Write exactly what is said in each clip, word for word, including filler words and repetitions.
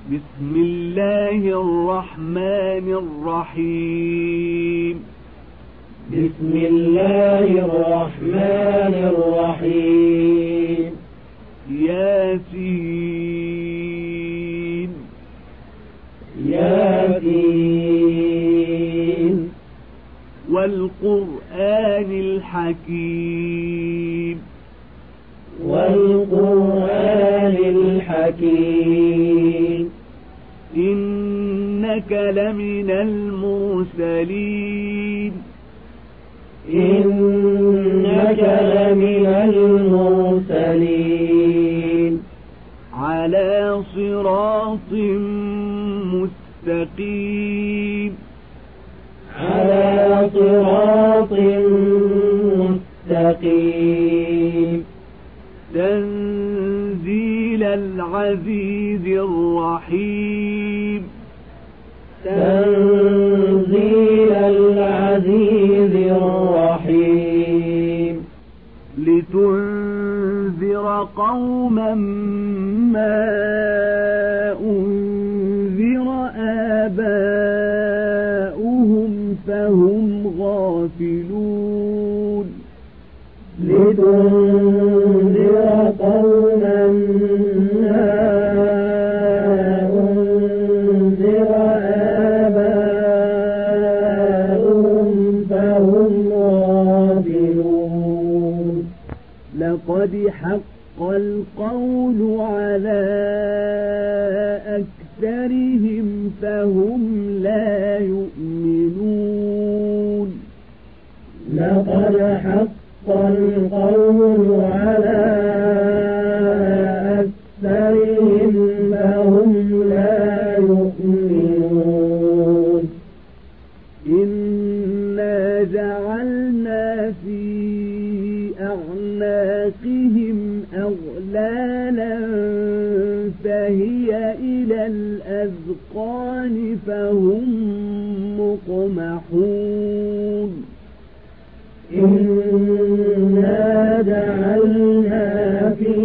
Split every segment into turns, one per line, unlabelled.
بسم الله الرحمن الرحيم
بسم الله الرحمن الرحيم
ياسين
ياسين
والقرآن الحكيم
والقرآن الحكيم
إنك لمن المرسلين
إنك لمن المرسلين
على صراط مستقيم
على صراط مستقيم
تنزيل العزيز الرحيم
تنزيل العزيز الرحيم
لتنذر قوما ما أنذر آباؤهم فهم غافلون
لتنذر قوما ما أنذر آباؤهم فهم غافلون
لقد حق القول على أكثرهم فهم لا يؤمنون
لقد حق القول على أكثرهم فهم لا يؤمنون
إنا جعلنا في أعناقهم أغلالا فهي إلى الأذقان فهم مقمحون
إنا جعلنا في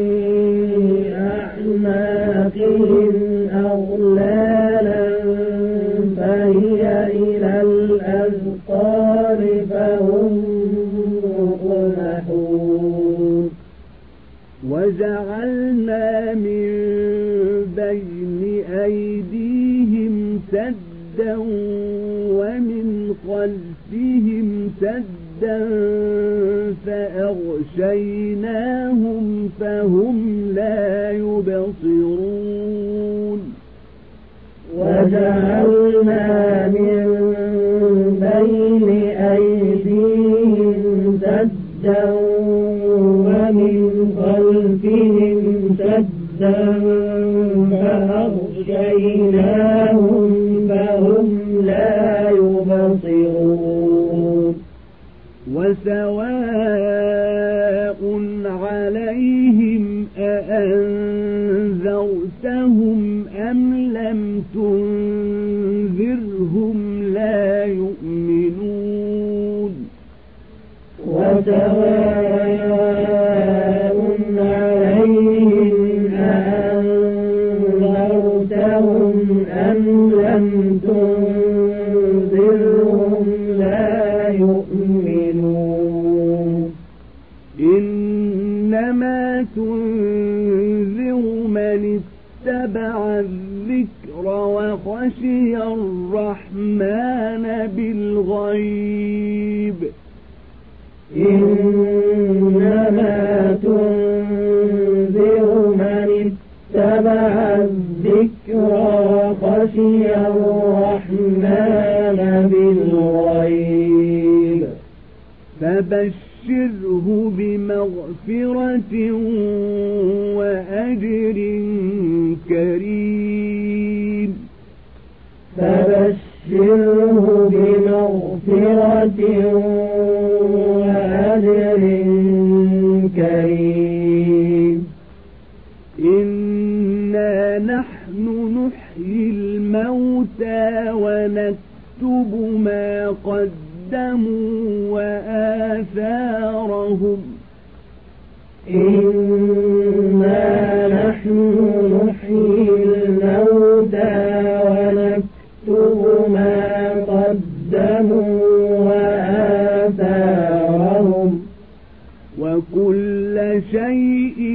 أعناقهم أغلالا فهي إلى الأذقان فهم مقمحون
وجعلنا من بين أيديهم سدا ومن خلفهم سدا فأغشيناهم فهم لا يبصرون
وجعلنا من بين أيديهم سدا ومن خلفهم سدا فأغشيناهم فهم لا يبصرون
وسواء عليهم أأنذرتهم أم لم تنذرهم لا يؤمنون
وسواء عليهم أأنذرتهم أم لم تنذرهم لا يؤمنون
إنما تنذر من اتبع الذكر وخشي الرحمن بالغيب
إنما تنذر من اتبع الذكر وخشي الرحمن بالغيب
فبشره بمغفرة وأجر كريم
فبشره بمغفرة وأجر كريم
إنا نحن نحيي الموتى ونكتب ما قدموا وآثارهم
إنا نحن نحيي الموتى
شيء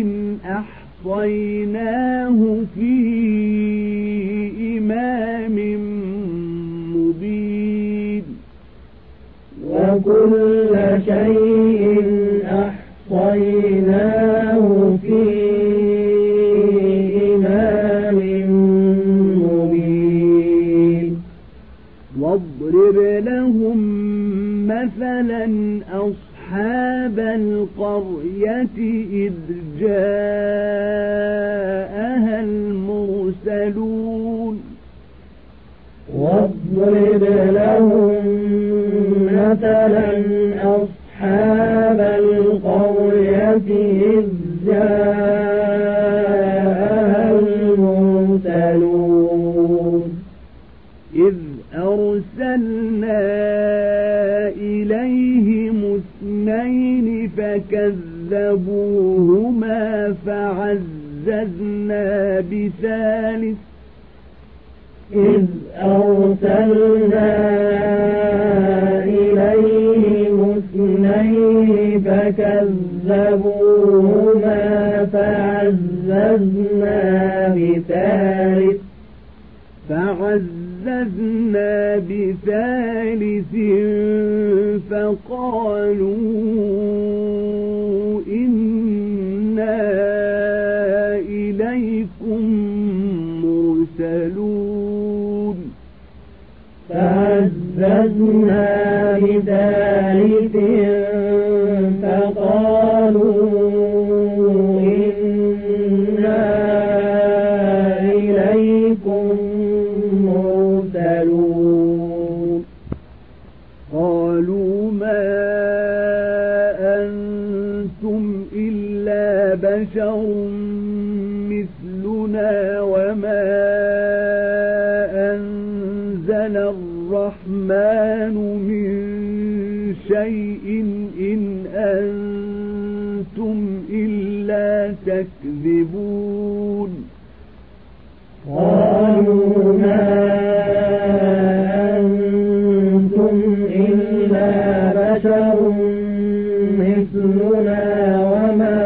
أحصيناه في إمام مبين
وكل شيء أحصيناه في إمام مبين
واضرب لهم مثلا أصحاب القرية إذ جاءها المرسلون
واضرب لهم مثلا أصحاب القرية إذ جاءها المرسلون
إذ أرسلنا إليهم اثنين فكذبوهما فعززنا بثالث
إذ أرسلنا إليهم اثنين فكذبوهما فعززنا بثالث
فعززنا بثالث فقالوا إنا إليكم مرسلون
فعززنا بثالث فقالوا إنا إليكم مرسلون
قالوا ما أنتم إلا بشر مثلنا وما أنزل الرحمن من شيء إن أنتم إلا تكذبون
قالوا ما أنتم إلا بشر مثلنا وما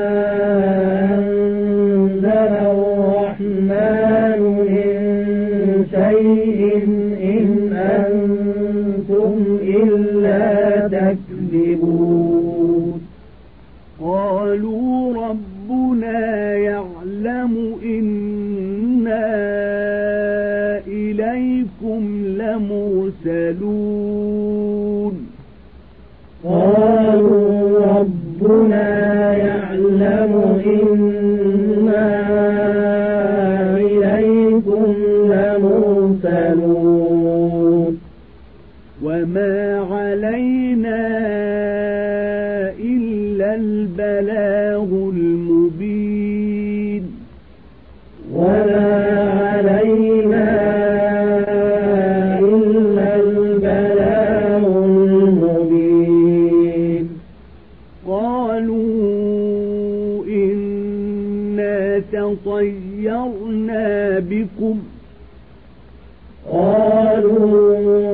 أنزل الرحمن من شيء إن أنتم إلا تكذبون قالوا
ربنا يعلم إنا إليكم لمرسلون
قالوا ربنا يعلم إنا إليكم لمرسلون
وما علينا إلا البلاغ المبين
وما علينا إلا البلاغ المبين
قالوا إنا تطيرنا بكم
قالوا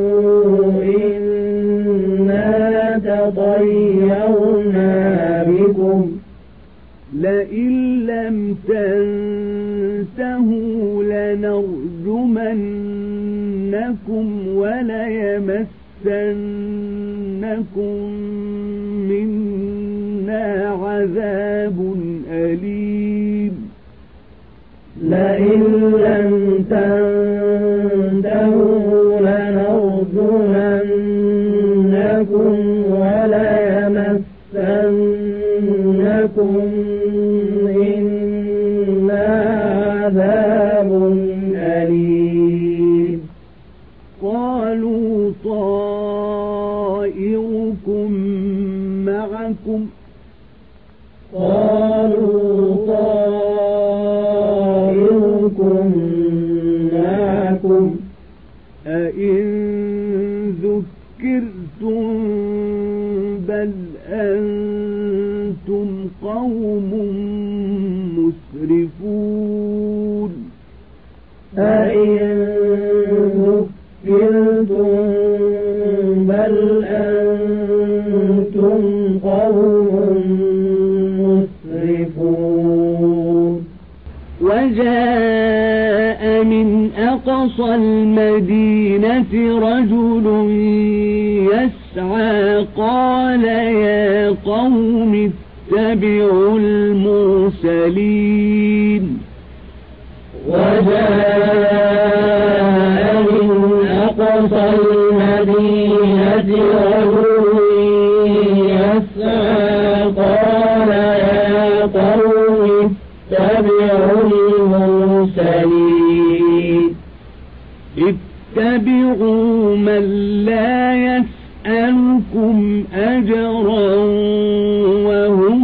إنا تطيرنا بكم
لئن لم تنتهوا لنرجمنكم وليمسنكم منا عذاب أليم
لئن لم تنتهوا لنرجمنكم وليمسنكم منا عذاب أليم
قالوا طائركم معكم
قالوا طائركم معكم
أئن ذكرتم بل أنتم قوم مسرفون
أئن ذكرتم بل أنتم قوم
أقصى المدينة رجل يسعى قال يا قوم اتبعوا المرسلين
وجاء من أقصى المدينة رجل يسعى قال يا قوم اتبعوا المرسلين
اتبعوا من لا يسألكم أجرا وهم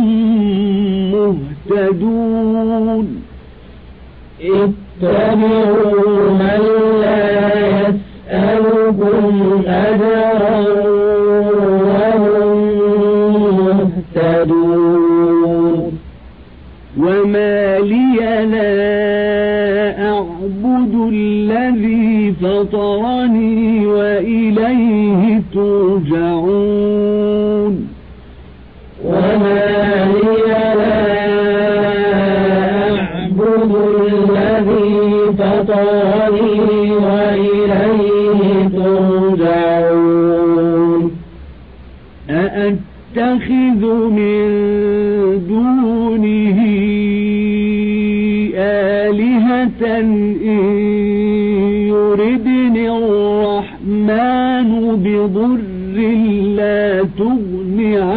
مهتدون
اتبعوا من لا يسألكم أجرا وهم مهتدون
وما لي لا أعبد الذي فطرني وإليه ترجعون
وما لي لا أعبد الذي فطرني وإليه ترجعون
أأتخذ من دونه آلهة إن يردني الرحمن بضر لا تغن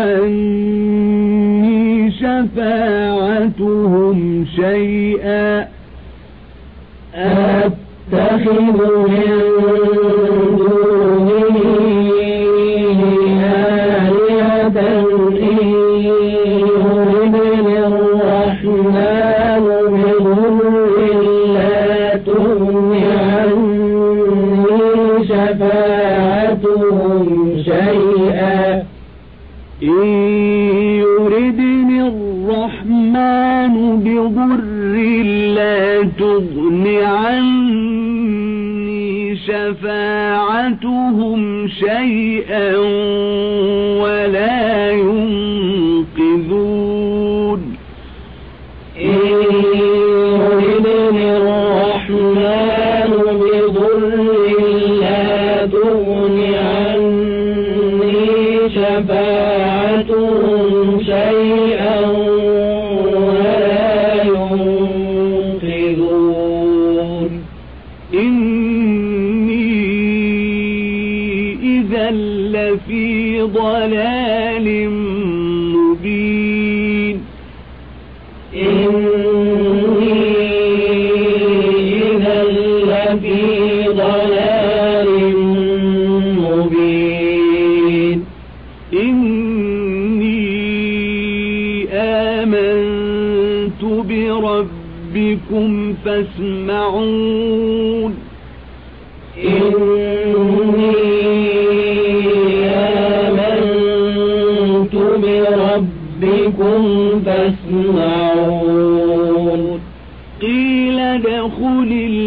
عني شفاعتهم شيئا
أتخذ من دونه آلهة إن يردني الرحمن بضر لا تغن عني شفاعتهم شيئا
إن يردني الرحمن بضر لا تغن عني شفاعتهم شيئا ولا ينقذون
إن يردني الرحمن بضر لا تغن عني شفاعتهم شيئا ولا ينقذون
إني إذا لفي ضلال مبين
إني إذا لفي ضلال مبين
إني آمنت بربكم فاسمعون
إني آمنت بربكم فاسمعون
قيل ادخل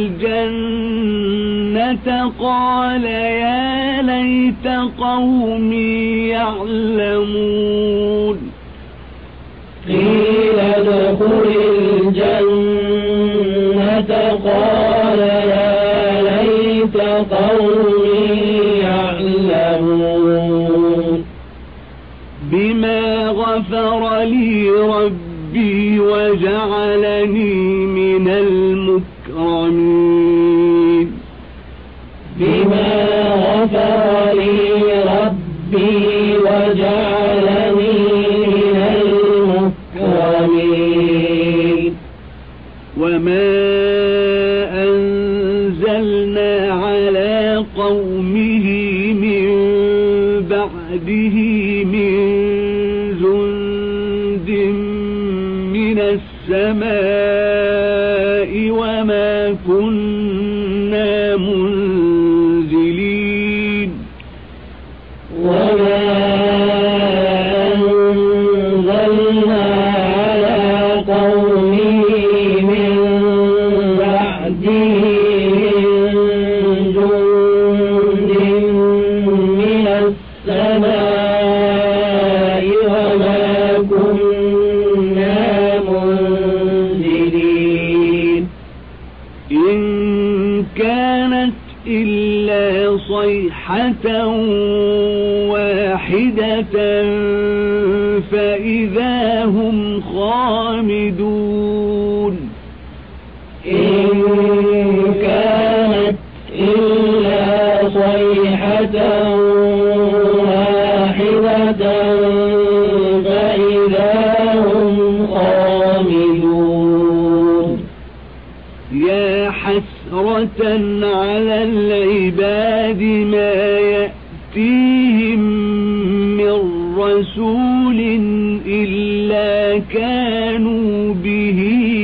الجنة قال يا ليت قومي يعلمون
قيل ادخل الجنة قال يا ليت قومي يعلمون
بما غفر لي ربي وجعلني من المكرمين
بما غفر لي ربي وجعلني من المكرمين
وما أنزلنا على قومه من بعده من جند من السماء وما كنا منزلين
وما أنزلنا على قومه من بعده من جند من السماء وما كنا منزلين
إن كان صيحة واحدة فإذا هم خامدون
إن كانت إلا صيحة واحدة فإذا هم خامدون
يا حسرة على العباد ما يأتيهم من رسول إلا كانوا به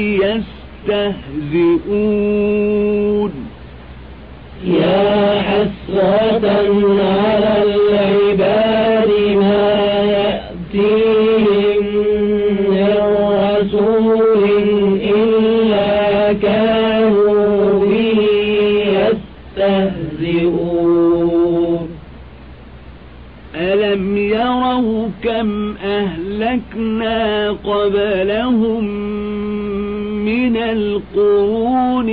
يستهزئون
يا حسرة على العباد ما يأتيهم من رسول إلا كانوا به يستهزئون
ألم يروا كم أهلكنا قبلهم من القرون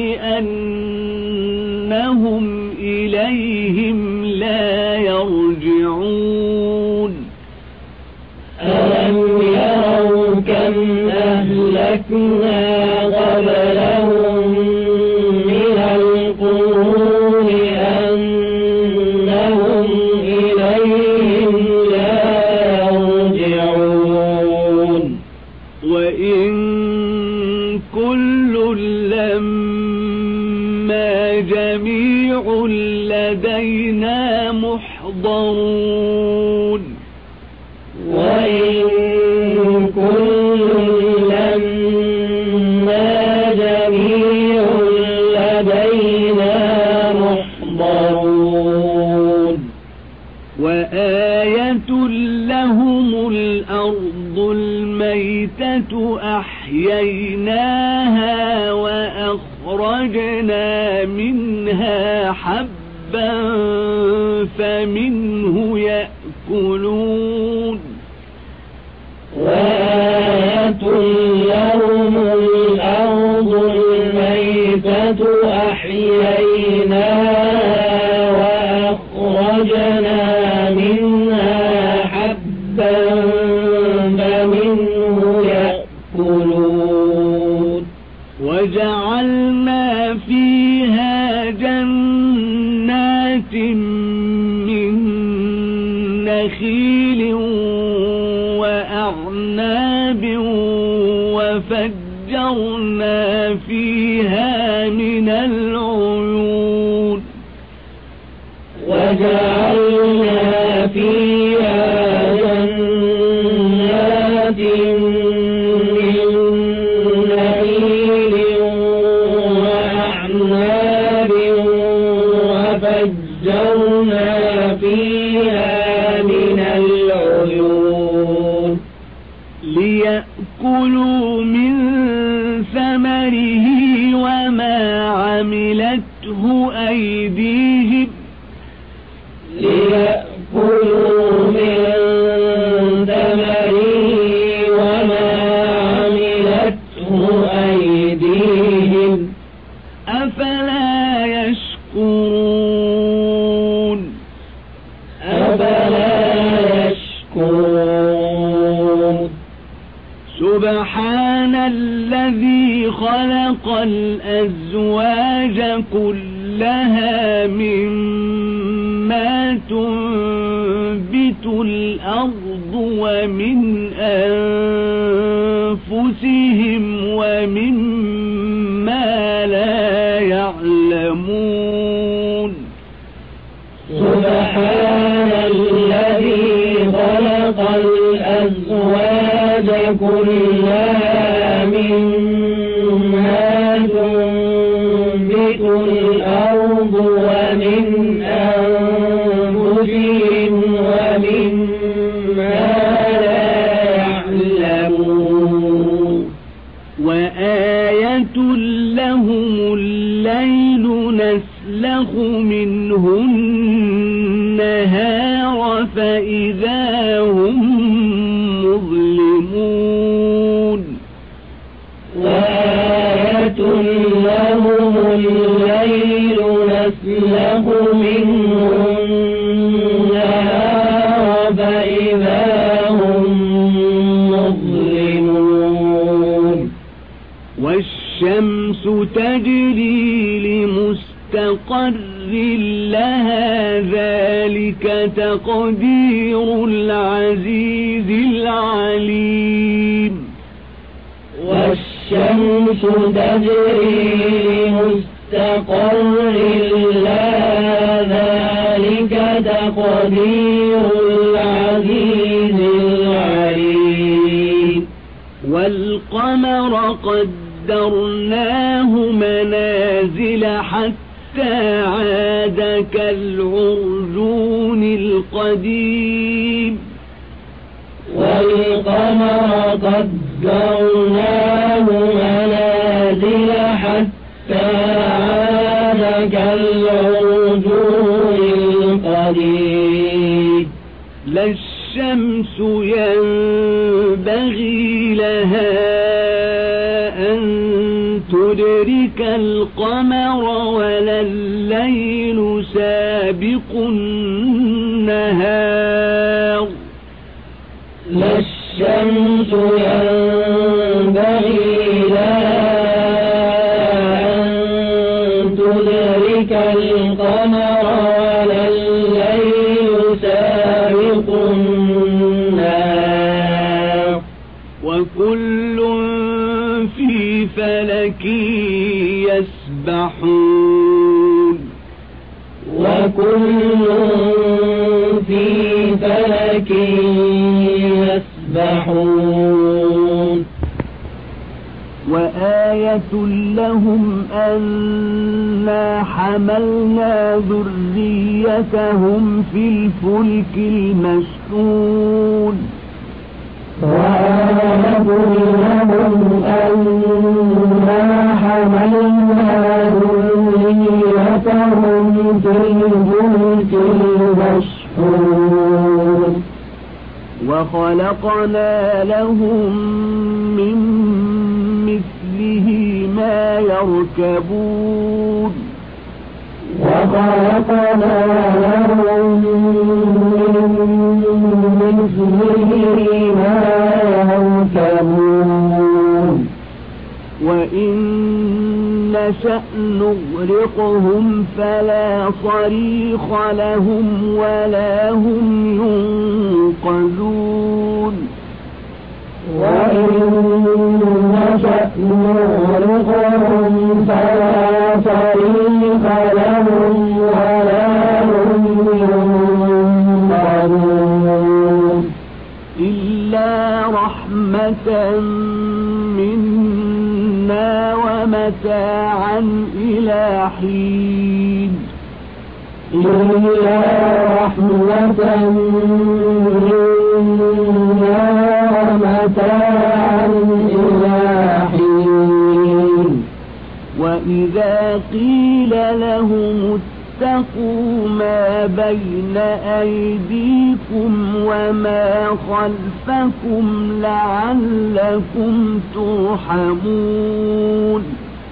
أنهم إليهم لا يرجعون
ألم يروا كم أهلكنا قبلهم من القرون أنهم إليهم لا يرجعون
وإن كل لما جميع لدينا محضرون
وإن كل لما جميع لدينا محضرون
وآية لهم الأرض الميتة أحييناها وأخرجنا منها حبا فمنه يأكلون
وآية لهم الأرض الميتة أحييناها وأخرجنا منها حبا فمنه يأكلون وجعلنا فيها جنات من نخيل وأعناب وفجرنا فيها من العيون وجعلنا فيها جنات من نخيل وأعناب وفجرنا فيها من العيون
ليأكلوا من ثمره وما عملته أيديهم
ليأكلوا من ثمره وما عملته أيديهم
أفلا يشكرون
أفلا يشكرون
سبحان الذي خلق الأزواج كلها مما تنبت الأرض ومن أنفسهم ومما لا يعلمون
سبحان الذي خلق الأزواج كلها مما تنبت الأرض ومن أنفسهم ومما لا يعلمون
وآية لهم الليل نسلخ منه النهار فإذا هم مظلمون
وآية لهم الليل نسلخ منه النهار فإذا هم مظلمون
والشمس تجري لمستقر لها ذلك تقدير العزيز العليم
والشمس تجري لمستقر لها ذلك تقدير العزيز العليم
والقمر قدرناه منازل حتى عاد كالعرجون القديم
والقمر قدرناه منازل حتى عاد كالعرجون القديم
لا الشمس ينبغي لها أن تدرك القمر ولا الليل سابق النهار
لا الشمس ينبغي لها أن تدرك القمر ولا الليل سابق النهار
وكل في فلك يسبحون
وكل في فلك يسبحون
وآية لهم أنا حملنا ذريتهم في الفلك المشحون
وآية لهم أنا حملنا ذريتهم في الفلك المشحون
وخلقنا لهم من مثله ما يركبون
وخلقنا لهم من مثله ما يركبون
وإن نشأ نغرقهم فلا صريخ لهم ولا هم ينقذون
وإن نشأ نغرقهم فلا صريخ لهم ولا هم ينقذون
إلا رحمة منا ومتاعا إلى حين
إلا رحمة منا ومتاعا إلى حين
وإذا قيل لهم اتقوا ما بين أيديكم وما خلفكم لعلكم ترحمون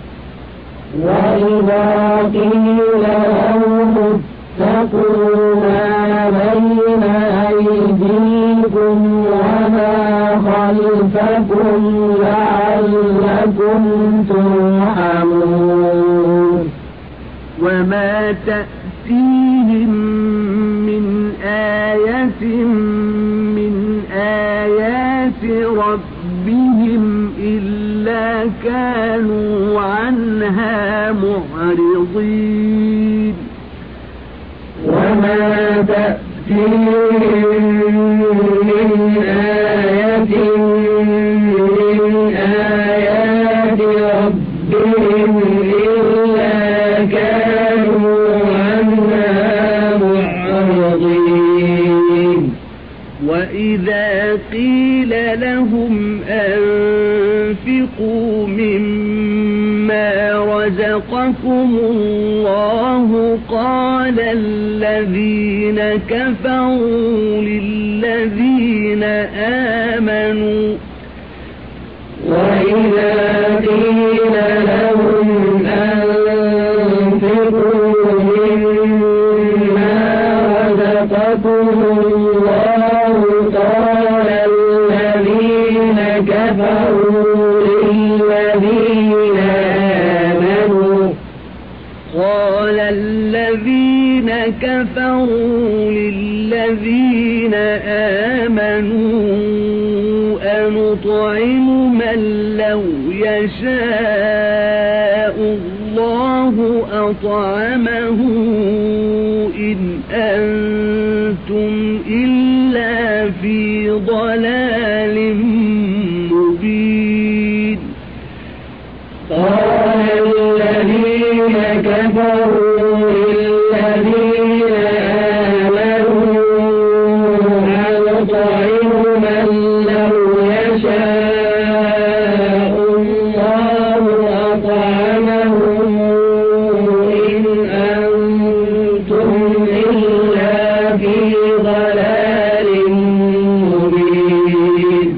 وإذا قيل لهم اتقوا ما بين أيديكم وما خلفكم لعلكم ترحمون
وما تأتيهم من آية من آيات ربهم إلا كانوا عنها معرضين
وما تأتيهم من آية من آيات ربهم إلا كانوا عنها معرضين
وإذا قيل لهم أنفقوا مما رزقكم الله قال الذين كفروا للذين آمنوا
وإذا قيل لهم أنفقوا مما رزقكم الله قال الذين كفروا للذين آمنوا
قال الذين كفروا للذين آمنوا أنطعم من لو يشاء الله أطعمه إن أنتم إلا في ضلال مبين
قال الذين كفروا للذين آمنوا أنطعم من لو يشاء الله أطعمه إن أنتم إلا في ضلال مبين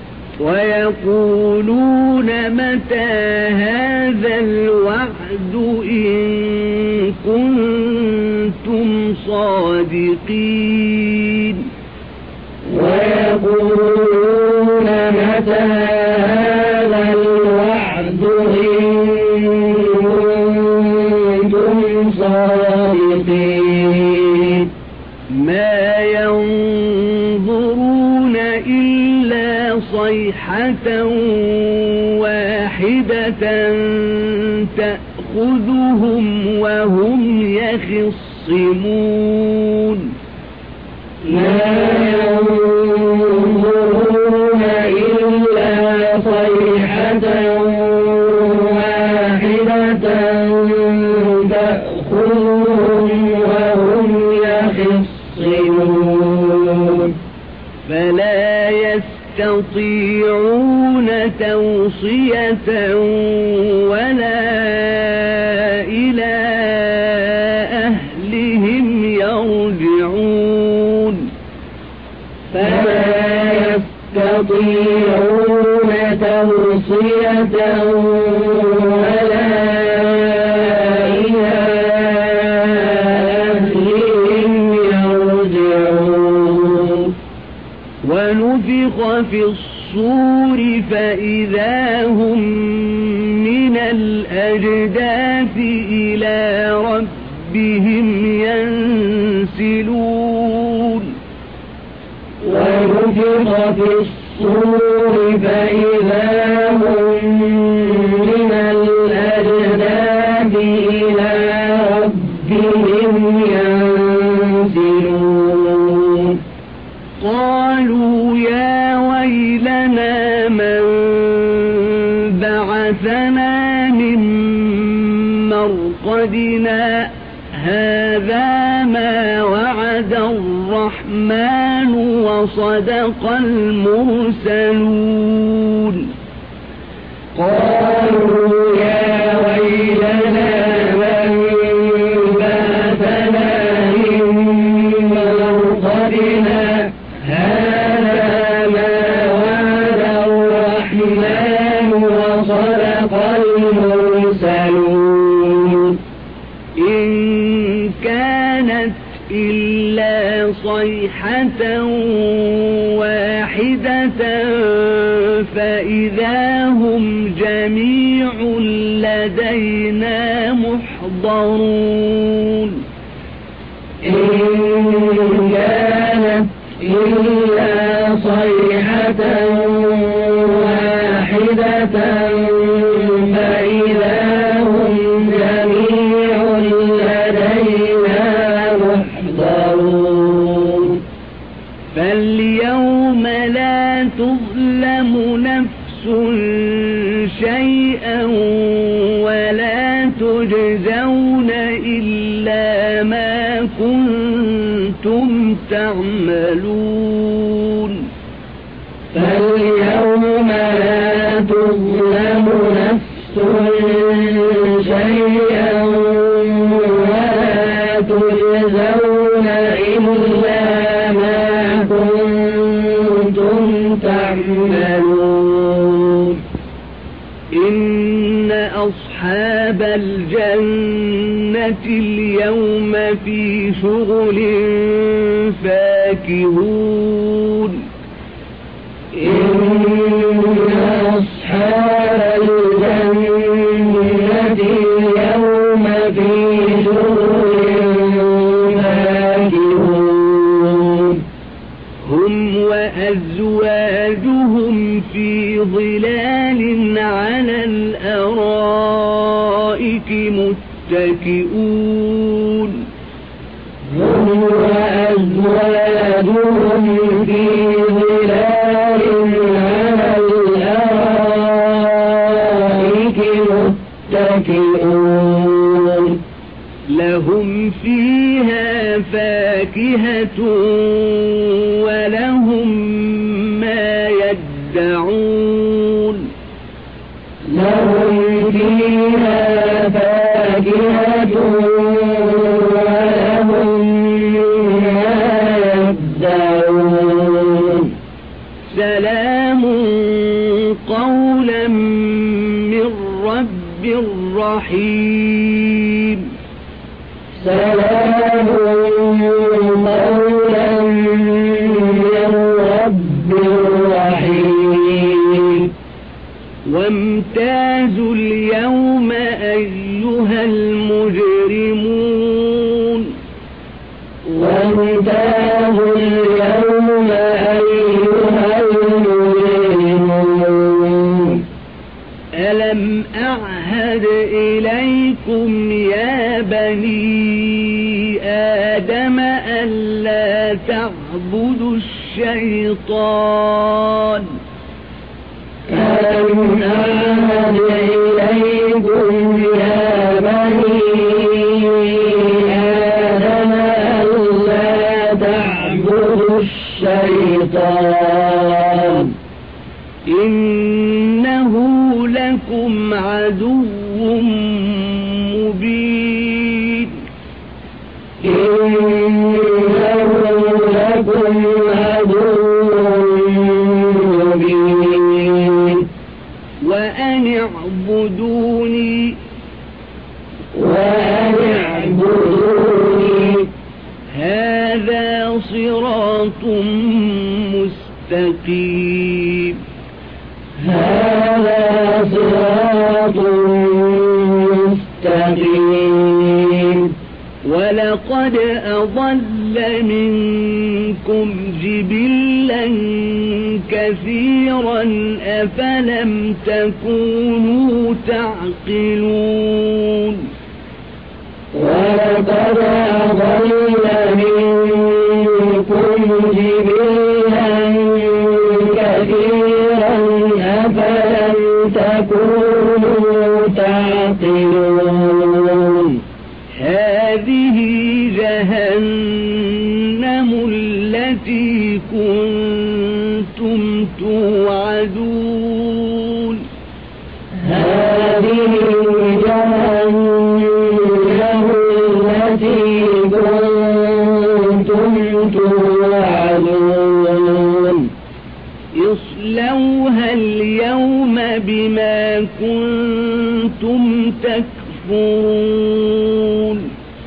ويقولون متى هذا الوعد إن كنتم صادقين
ويقولون متى هذا الوعد إن كنتم صادقين
ما ينظرون إلا صيحة واحدة تأخذهم وهم يخصمون
ما ينظرون إلا صيحة واحدة تأخذهم وهم يخصمون
فلا يستطيعون توصية ولا إلى أهلهم يرجعون
فلا يستطيعون توصية ولا إلى أهلهم يرجعون
ونفخ في الصور فإذا هم من الأجداث إلى ربهم ينسلون
ونفخ في الصور فإذا هم من الأجداث إلى ربهم ينسلون
قالوا يا ويلنا من بعثنا من مرقدنا هذا ما وعد الرحمن وصدق المرسلون
قالوا يا ويلنا من بعثنا من مرقدنا هذا ما وعد الرحمن وصدق المرسلون
إن كانت إلا صيحة واحدة فإذا هم جميع لدينا محضرون
إن كانت إلا صيحة واحدة فإذا هم جميع لدينا محضرون
فاليوم لا تظلم نفس شيئا ولا تجزون إلا ما كنتم تعملون
فاليوم لا تظلم نفس شيئا ولا تجزون إلا ما كنتم تعملون
إن أصحاب الجنة اليوم في شغل فاكهون
إن أصحاب الجنة اليوم في شغل فاكهون
هم وأزواجهم في ظلال على الأرائك متكئون
هم وأزواجهم في ظلال على الأرائك متكئون
لهم فيها فاكهة ولهم ما يدعون
لهم فيها فاكهة ولهم ما يدعون
سلام قولا من رب رحيم
سلام قولا من رب رحيم
وامتازوا اليوم أيها المجرمون
وامتازوا اليوم أيها المجرمون
ألم أعهد إليكم يا بني آدم ألا تعبدوا الشيطان
ألم أعهد إليكم يا بني آدم ألا تعبدوا الشيطان
إنه لكم عدو مبين
إنه لكم عدو مبين
وأن اعبدوني
وأن اعبدوني
هذا صراط مستقيم
هذا صراط مستقيم
ولقد أضل منكم جبلا كثيرا أفلم تكونوا تعقلون
ولقد أضل منكم جبلا كثيرا أفلم تكونوا تعقلون
هذه جهنم التي كنتم توعدون
هذه جهنم التي كنتم توعدون
اصلوها اليوم بما كنتم تكفرون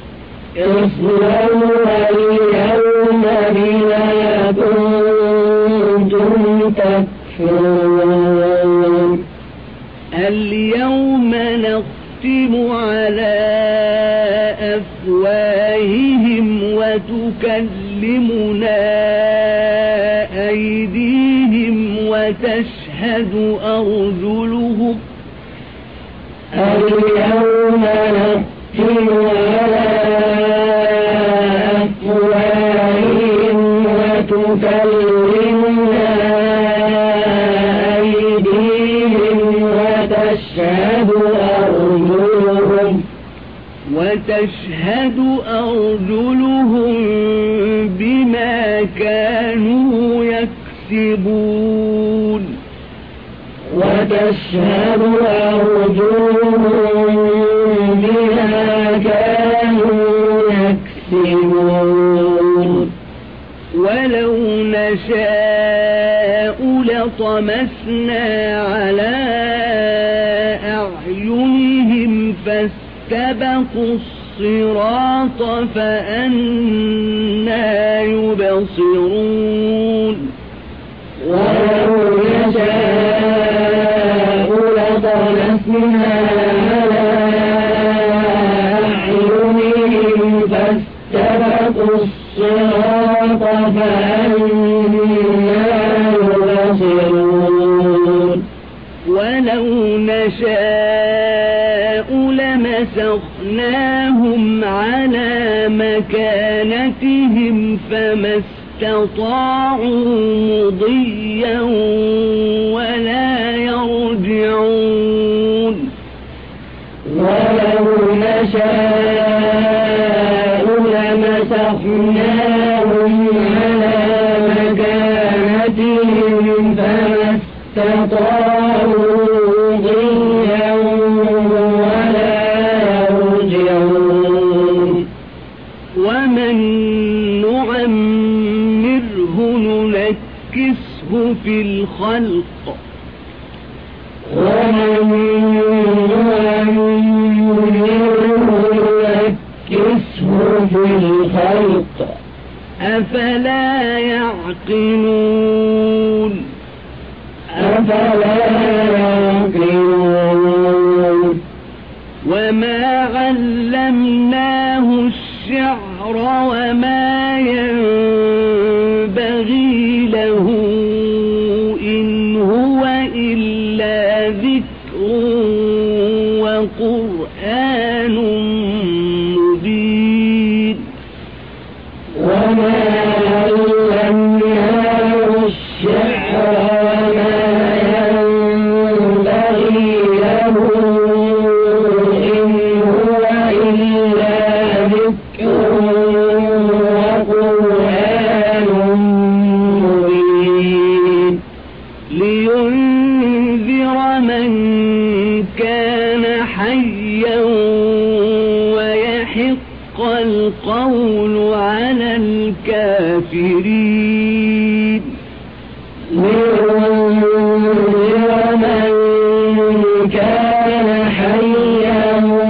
اصلوها اليوم بما كنتم تكفرون
اليوم نختم على أفواههم وتكلمنا أيديهم وتشهد أرجلهم
اليوم نختم على أفواههم وتكلمنا أيديهم وتشهد أرجلهم
وتشهد أرجلهم بما كانوا يكسبون
وتشهد أرجلهم بما كانوا يكسبون
ولو نشاء لطمسنا على بأعينهم فاستبقوا الصراط فأنى يبصرون
ولو نشاء لطمسنا على أعينهم فاستبقوا الصراط فأنى يبصرون
ولو نشاء لمسخناهم على مكانتهم فما استطاعوا مضيا ولا يرجعون
ولو نشاء لمسخناهم على مكانتهم فما استطاعوا مضيا ولا يرجعون
ومن نعمره ننكسه في الخلق
ومن نعمره ننكسه في الخلق
أفلا يعقلون
أفلا يعقلون
وما علمناه الشعر وما ينبغي له إن هو إلا ذكر وقرآن مبين
وما علمناه الشعر وما ينبغي له إن هو إلا ذكر وقرآن مبين
لينذر من كان حيا ويحق القول على الكافرين
لينذر من كان حيا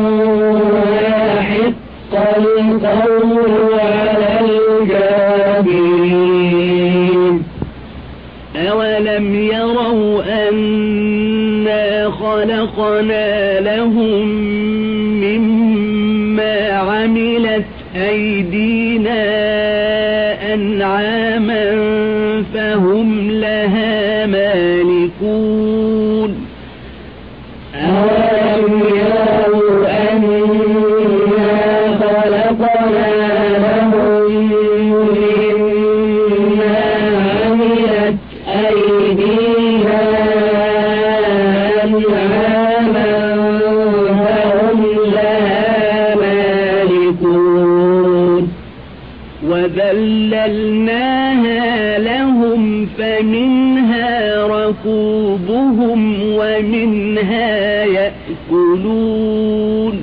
ويحق القول على الكافرين
أولم يروا أنا خلقنا لهم مما عملت أيدينا أنعاما فهم لها مالكون
أولم يروا أنا خلقنا لهم مما عملت أيدينا أنعاما فهم لها مالكون وذللناها لهم فمنها ركوبهم ومنها يأكلون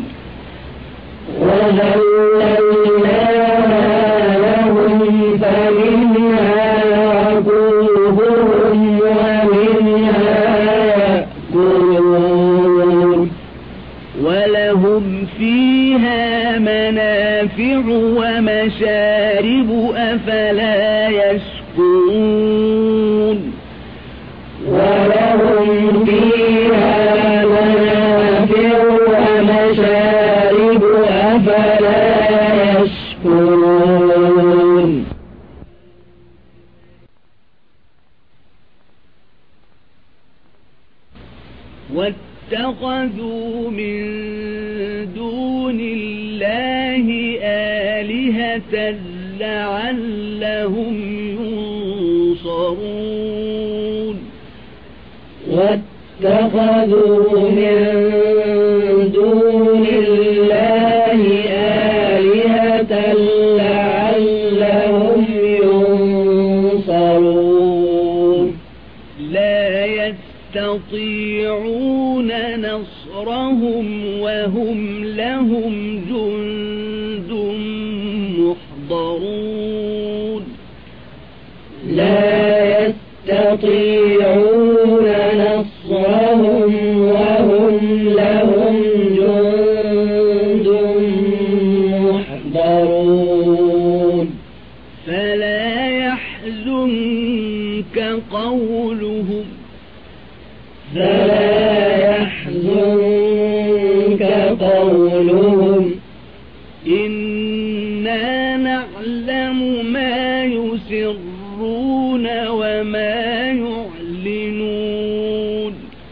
وذللناها لهم فمنها ركوبهم ومنها يأكلون ولهم فيها منافع ومشارب أفلا يشكرون ولهم فيها منافع ومشارب أفلا يشكرون واتخذوا من دون الله آلهة لعلهم ينصرون واتخذوا من دون الله آلهة لعلهم ينصرون لا يستطيعون نصرهم وهم لهم جند محضرون لا يستطيعون نصرهم وهم لهم قولهم
إنا نعلم ما يسرون وما يعلنون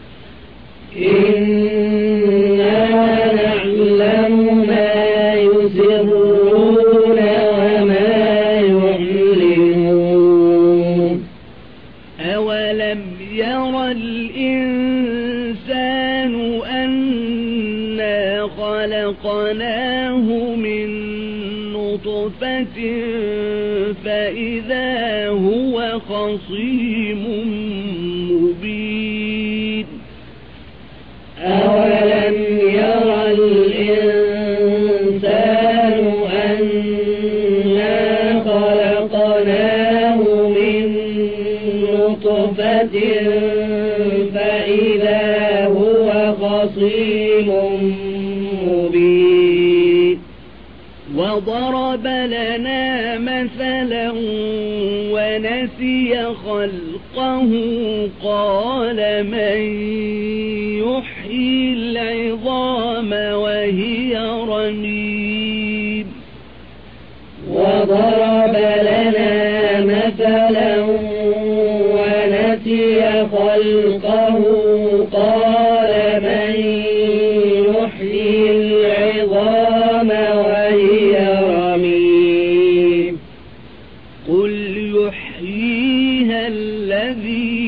إنا نعلم ما يسرون وما يعلنون
أولم ير الإنسان أنا خلقناه من نطفة فإذا هو خصيم مبين
أولم ير الإنسان أنا خلقناه من نطفة فإذا هو خصيم مبين
وضرب لنا مثلا ونسي خلقه قال من يحيي العظام وهي رميم
وضرب لنا مثلا ونسي خلقه قال من يحيي العظام وهي رميم
قل يحييها الذي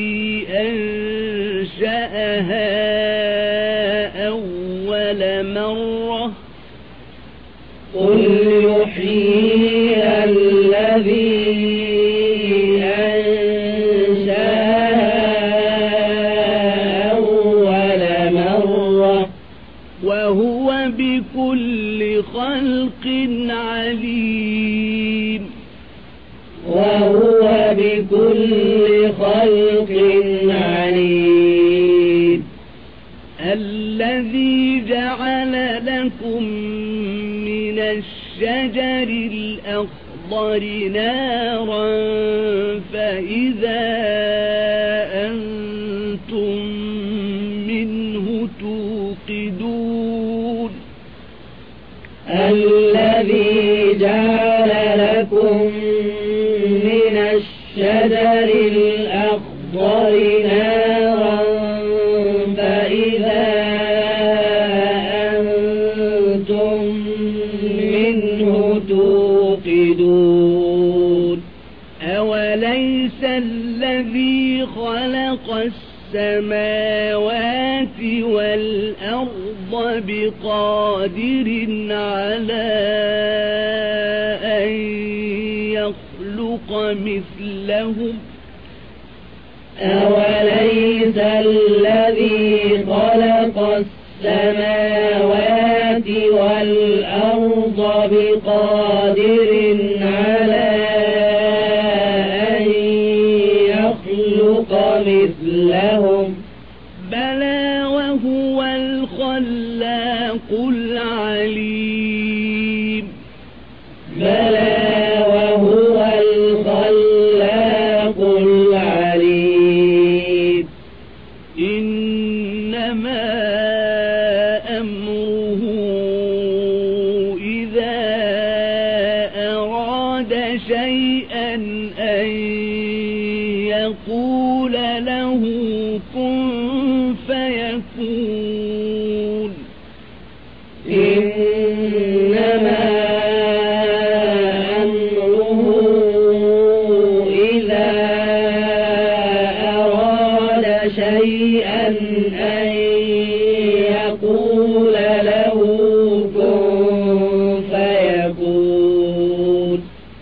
أنشأها أول مرة
قل يحييها الذي أنشأها أول مرة
وهو بكل خلق عليم
وهو بكل خلق عليم
الذي جعل لكم من الشجر الأخضر نارا فإذا أنتم منه توقدون
الذي جعل لكم من الشجر الأخضر نارا فإذا أنتم منه توقدون
أوليس الذي خلق السماوات والأرض بقادر على أن يخلق مثلهم
أوليس الذي خلق السماوات والأرض بقادر على أن يخلق مثلهم
بلى وهو الخلاق العليم
بلى وهو الخلاق العليم
إنما أمره إذا أراد شيئا أن يقول له كن فيكون
إنما أمره إذا أراد شيئا أن يقول له كن فيكون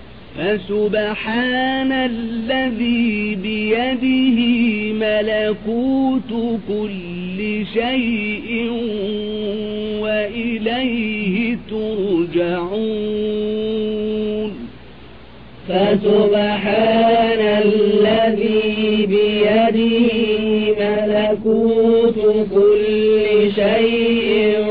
فسبحان الذي بيده ملكوت كل شيء وإليه ترجعون
فسبحان الذي بيده ملكوت كل شيء